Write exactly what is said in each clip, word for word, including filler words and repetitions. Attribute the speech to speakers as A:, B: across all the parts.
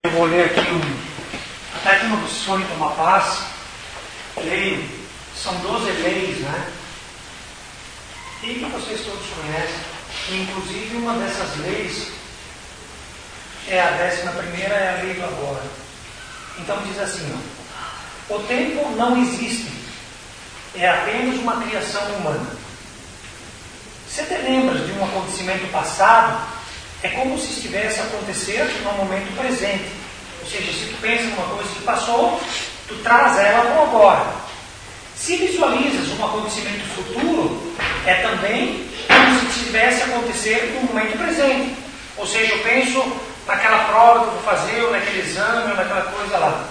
A: Eu vou ler aqui um. Até que no Sonho de uma Paz, lei, são doze leis, né? E que vocês todos conhecem. E, inclusive, uma dessas leis é a décima primeira, é a lei do agora. Então diz assim, ó, o tempo não existe, é apenas uma criação humana. Você te lembras de um acontecimento passado, é como se estivesse acontecendo no momento presente. Ou seja, se tu pensa numa coisa que passou, tu traz ela para o agora. Se visualizas um acontecimento futuro, é também como se estivesse acontecendo no momento presente. Ou seja, eu penso naquela prova que eu vou fazer, ou naquele exame, ou naquela coisa lá.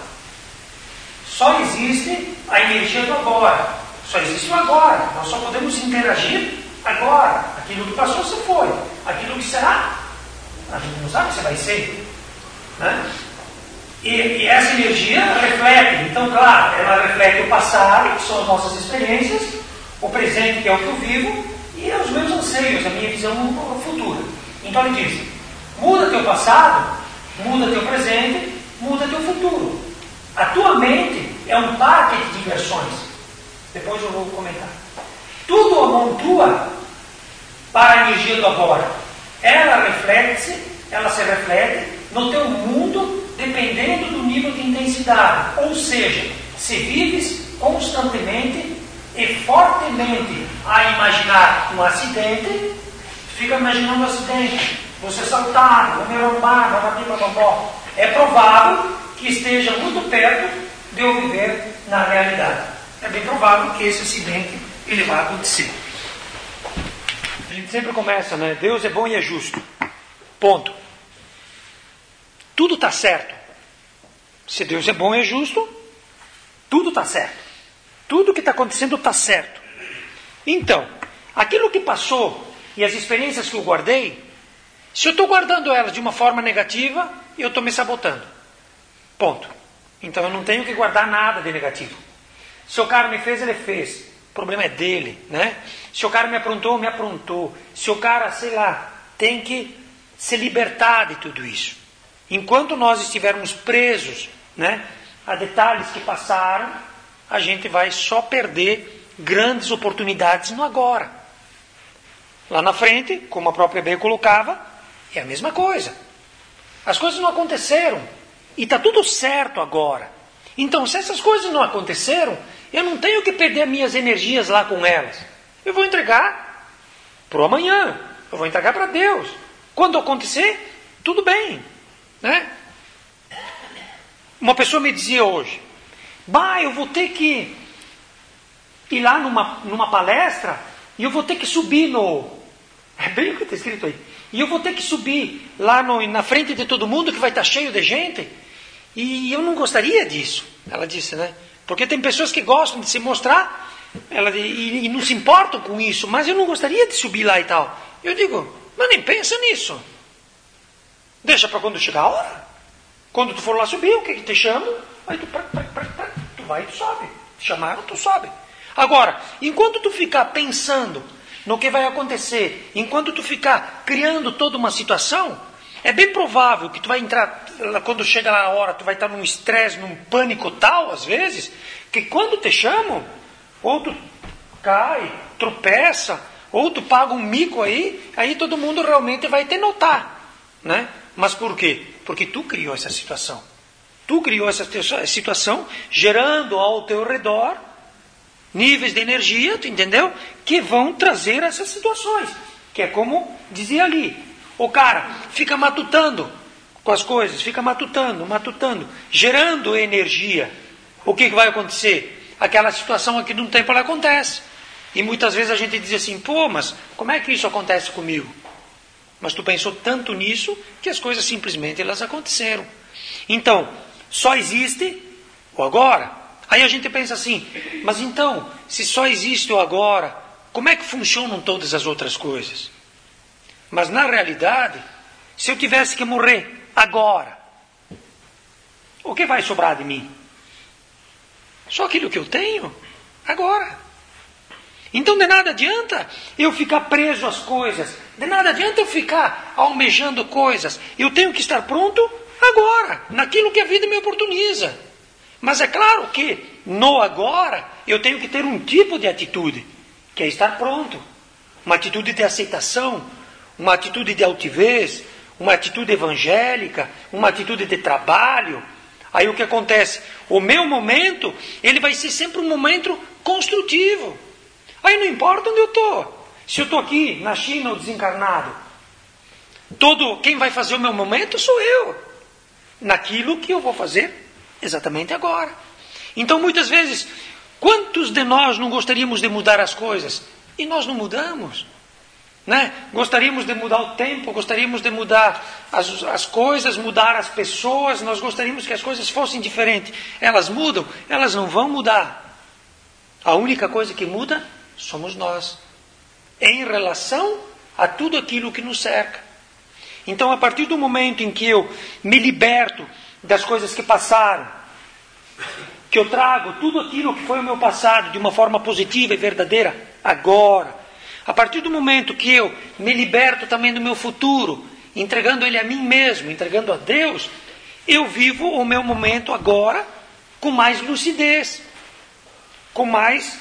A: Só existe a energia do agora. Só existe o agora. Nós só podemos interagir agora. Aquilo que passou, se foi. Aquilo que será, a gente não sabe se vai ser. Né? E, e essa energia reflete. Então, claro, ela reflete o passado, que são as nossas experiências, o presente, que é o que eu vivo, e os meus anseios, a minha visão futura. Então ele diz, muda teu passado, muda teu presente, muda teu futuro. A tua mente é um parque de diversões. Depois eu vou comentar. Tudo amontoa para a energia do agora. Ela reflete-se, ela se reflete no teu mundo dependendo do nível de intensidade. Ou seja, se vives constantemente e fortemente a imaginar um acidente, fica imaginando um acidente, você saltar, vou me arrombar, vai bater para bobó. É provável que esteja muito perto de eu viver na realidade. É bem provável que esse acidente ele vai acontecer. A gente sempre começa, né? Deus é bom e é justo. Ponto. Tudo está certo. Se Deus é bom e é justo, tudo está certo. Tudo que está acontecendo está certo. Então, aquilo que passou e as experiências que eu guardei, se eu estou guardando elas de uma forma negativa, eu estou me sabotando. Ponto. Então eu não tenho que guardar nada de negativo. Se o cara me fez, ele fez. O problema é dele, né? Se o cara me aprontou, me aprontou. Se o cara, sei lá, tem que se libertar de tudo isso. Enquanto nós estivermos presos, né, a detalhes que passaram, a gente vai só perder grandes oportunidades no agora. Lá na frente, como a própria Bea colocava, é a mesma coisa. As coisas não aconteceram. E está tudo certo agora. Então, se essas coisas não aconteceram, eu não tenho que perder minhas energias lá com elas. Eu vou entregar para o amanhã. Eu vou entregar para Deus. Quando acontecer, tudo bem. Né? Uma pessoa me dizia hoje, bah, eu vou ter que ir lá numa, numa palestra e eu vou ter que subir no... É bem o que está escrito aí. E eu vou ter que subir lá no, na frente de todo mundo que vai estar cheio de gente. E eu não gostaria disso, ela disse, né? Porque tem pessoas que gostam de se mostrar ela, e, e não se importam com isso, mas eu não gostaria de subir lá e tal. Eu digo, mas nem pensa nisso. Deixa para quando chegar a hora. Quando tu for lá subir, o que que te chamam? Aí tu, pra, pra, pra, pra, tu vai e tu sobe. Te chamaram, tu sobe. Agora, enquanto tu ficar pensando no que vai acontecer, enquanto tu ficar criando toda uma situação, é bem provável que tu vai entrar, quando chega lá a hora, tu vai estar num estresse, num pânico tal, às vezes, que quando te chamam, ou tu cai, tropeça, ou tu paga um mico aí, aí todo mundo realmente vai te notar. Né? Mas por quê? Porque tu criou essa situação. Tu criou essa situação, gerando ao teu redor níveis de energia, tu entendeu? Que vão trazer essas situações. Que é como dizia ali. O cara fica matutando com as coisas, fica matutando, matutando, gerando energia. O que, que vai acontecer? Aquela situação aqui num tempo ela acontece. E muitas vezes a gente diz assim, pô, mas como é que isso acontece comigo? Mas tu pensou tanto nisso que as coisas simplesmente elas aconteceram. Então, só existe o agora. Aí a gente pensa assim, mas então, se só existe o agora, como é que funcionam todas as outras coisas? Mas na realidade, se eu tivesse que morrer agora, o que vai sobrar de mim? Só aquilo que eu tenho agora. Então de nada adianta eu ficar preso às coisas, de nada adianta eu ficar almejando coisas. Eu tenho que estar pronto agora, naquilo que a vida me oportuniza. Mas é claro que no agora eu tenho que ter um tipo de atitude, que é estar pronto. Uma atitude de aceitação, uma atitude de altivez, uma atitude evangélica, uma atitude de trabalho. Aí o que acontece? O meu momento, ele vai ser sempre um momento construtivo. Aí não importa onde eu estou. Se eu estou aqui, na China ou desencarnado, todo, quem vai fazer o meu momento sou eu. Naquilo que eu vou fazer exatamente agora. Então muitas vezes, quantos de nós não gostaríamos de mudar as coisas? E nós não mudamos. Né? Gostaríamos de mudar o tempo, gostaríamos de mudar as, as coisas, mudar as pessoas, nós gostaríamos que as coisas fossem diferentes. Elas mudam? Elas não vão mudar. A única coisa que muda somos nós, em relação a tudo aquilo que nos cerca. Então, a partir do momento em que eu me liberto das coisas que passaram, que eu trago tudo aquilo que foi o meu passado de uma forma positiva e verdadeira agora, a partir do momento que eu me liberto também do meu futuro, entregando ele a mim mesmo, entregando a Deus, eu vivo o meu momento agora com mais lucidez, com mais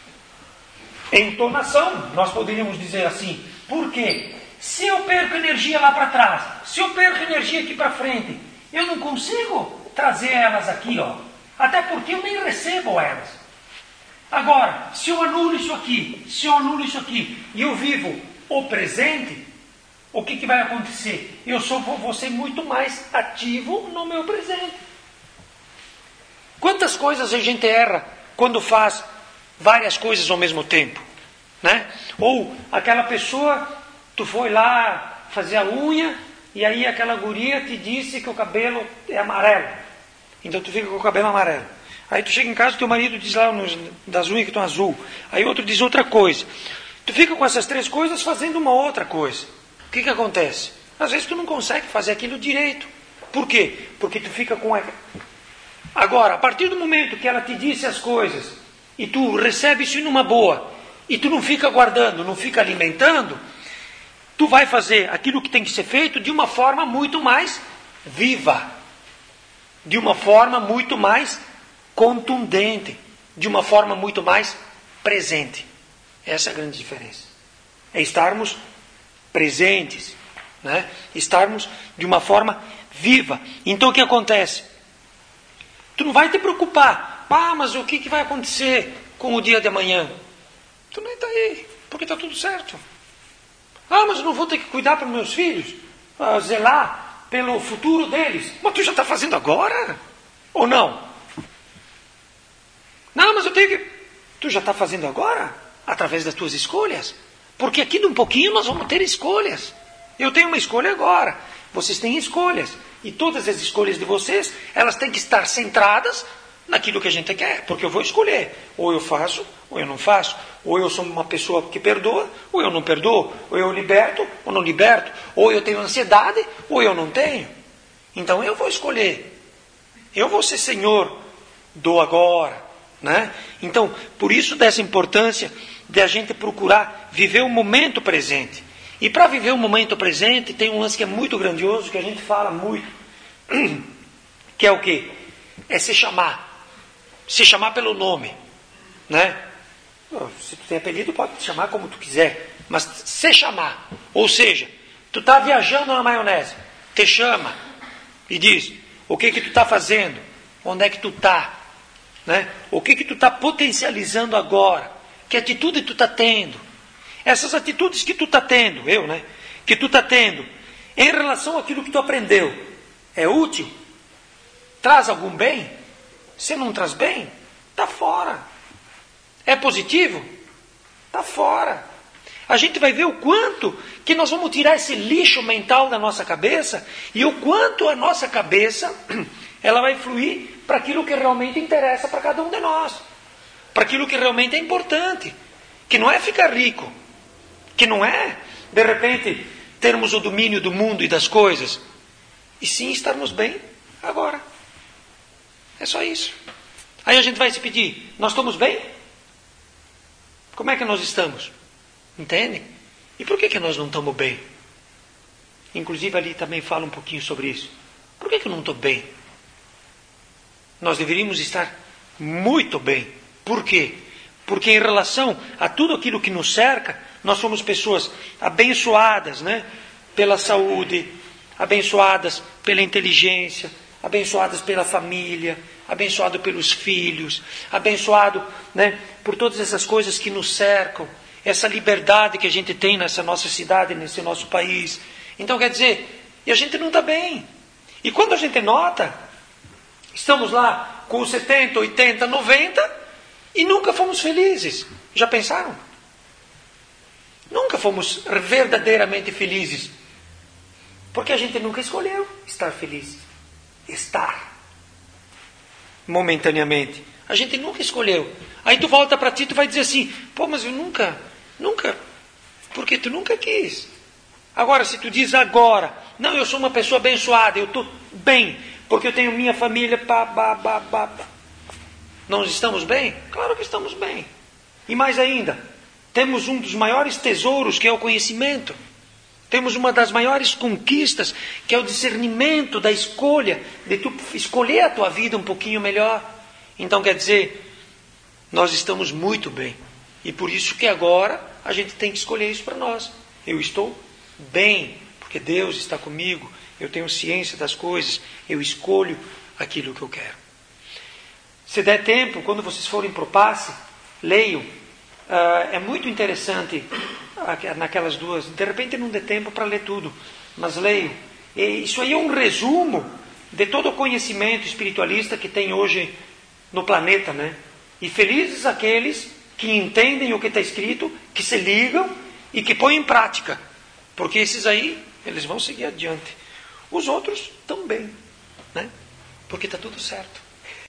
A: entonação, nós poderíamos dizer assim. Por quê? Se eu perco energia lá para trás, se eu perco energia aqui para frente, eu não consigo trazer elas aqui, ó. Até porque eu nem recebo elas. Agora, se eu anulo isso aqui, se eu anulo isso aqui, e eu vivo o presente, o que, que vai acontecer? Eu sou, vou ser muito mais ativo no meu presente. Quantas coisas a gente erra quando faz várias coisas ao mesmo tempo, né? Ou aquela pessoa, tu foi lá fazer a unha, e aí aquela guria te disse que o cabelo é amarelo. Então tu fica com o cabelo amarelo. Aí tu chega em casa e teu marido diz lá nos, das unhas que estão azul. Aí outro diz outra coisa. Tu fica com essas três coisas fazendo uma outra coisa. O que que acontece? Às vezes tu não consegue fazer aquilo direito. Por quê? Porque tu fica com... Agora, a partir do momento que ela te disse as coisas, e tu recebe isso numa boa, e tu não fica guardando, não fica alimentando, tu vai fazer aquilo que tem que ser feito de uma forma muito mais viva. De uma forma muito mais contundente, de uma forma muito mais presente. Essa é a grande diferença. É estarmos presentes, né? Estarmos de uma forma viva. Então o que acontece? Tu não vai te preocupar. Ah, mas o que, que vai acontecer com o dia de amanhã? Tu nem está aí, porque está tudo certo. Ah, mas eu não vou ter que cuidar para os meus filhos, ah, zelar pelo futuro deles. Mas tu já está fazendo agora? Ou não? Não, mas eu tenho que... Tu já está fazendo agora? Através das tuas escolhas. Porque aqui de um pouquinho nós vamos ter escolhas. Eu tenho uma escolha agora. Vocês têm escolhas. E todas as escolhas de vocês, elas têm que estar centradas naquilo que a gente quer. Porque eu vou escolher. Ou eu faço, ou eu não faço. Ou eu sou uma pessoa que perdoa, ou eu não perdoo. Ou eu liberto, ou não liberto. Ou eu tenho ansiedade, ou eu não tenho. Então eu vou escolher. Eu vou ser senhor do agora. Né? Então, por isso dessa importância de a gente procurar viver o momento presente. E para viver o momento presente tem um lance que é muito grandioso, que a gente fala muito, que é o quê? É se chamar. Se chamar pelo nome. Né? Se tu tem apelido, pode te chamar como tu quiser, mas se chamar. Ou seja, tu está viajando na maionese, te chama e diz o que que tu está fazendo, onde é que tu está. Né? O que que tu está potencializando agora? Que atitude tu está tendo? Essas atitudes que tu está tendo, eu, né? Que tu está tendo em relação àquilo que tu aprendeu, é útil? Traz algum bem? Se não traz bem, está fora. É positivo? Está fora. A gente vai ver o quanto que nós vamos tirar esse lixo mental da nossa cabeça e o quanto a nossa cabeça ela vai fluir para aquilo que realmente interessa para cada um de nós. Para aquilo que realmente é importante. Que não é ficar rico. Que não é, de repente, termos o domínio do mundo e das coisas. E sim estarmos bem agora. É só isso. Aí a gente vai se pedir, nós estamos bem? Como é que nós estamos? Entende? E por que que nós não estamos bem? Inclusive ali também fala um pouquinho sobre isso. Por que, que eu não estou bem? Nós deveríamos estar muito bem. Por quê? Porque em relação a tudo aquilo que nos cerca, nós somos pessoas abençoadas, né? Pela saúde, abençoadas pela inteligência, abençoadas pela família, abençoado pelos filhos, abençoado, né, por todas essas coisas que nos cercam, essa liberdade que a gente tem nessa nossa cidade, nesse nosso país. Então, quer dizer, e a gente não está bem. E quando a gente nota, estamos lá com setenta, oitenta, noventa e nunca fomos felizes. Já pensaram? Nunca fomos verdadeiramente felizes. Porque a gente nunca escolheu estar feliz. Estar. Momentaneamente. A gente nunca escolheu. Aí tu volta para ti e tu vai dizer assim, pô, mas eu nunca, nunca, porque tu nunca quis. Agora, se tu diz agora, não, eu sou uma pessoa abençoada, eu estou bem, porque eu tenho minha família, pá, pá, pá, pá, pá. Nós estamos bem? Claro que estamos bem. E mais ainda, temos um dos maiores tesouros, que é o conhecimento. Temos uma das maiores conquistas, que é o discernimento da escolha, de tu escolher a tua vida um pouquinho melhor. Então, quer dizer, nós estamos muito bem. E por isso que agora a gente tem que escolher isso para nós. Eu estou bem, porque Deus está comigo, eu tenho ciência das coisas, eu escolho aquilo que eu quero. Se der tempo, quando vocês forem para o passe, leiam. Uh, é muito interessante naquelas duas. De repente não dê tempo para ler tudo, mas leiam. E isso aí é um resumo de todo o conhecimento espiritualista que tem hoje no planeta, né? E felizes aqueles que entendem o que está escrito, que se ligam e que põem em prática. Porque esses aí, eles vão seguir adiante. Os outros também, né? Porque está tudo certo.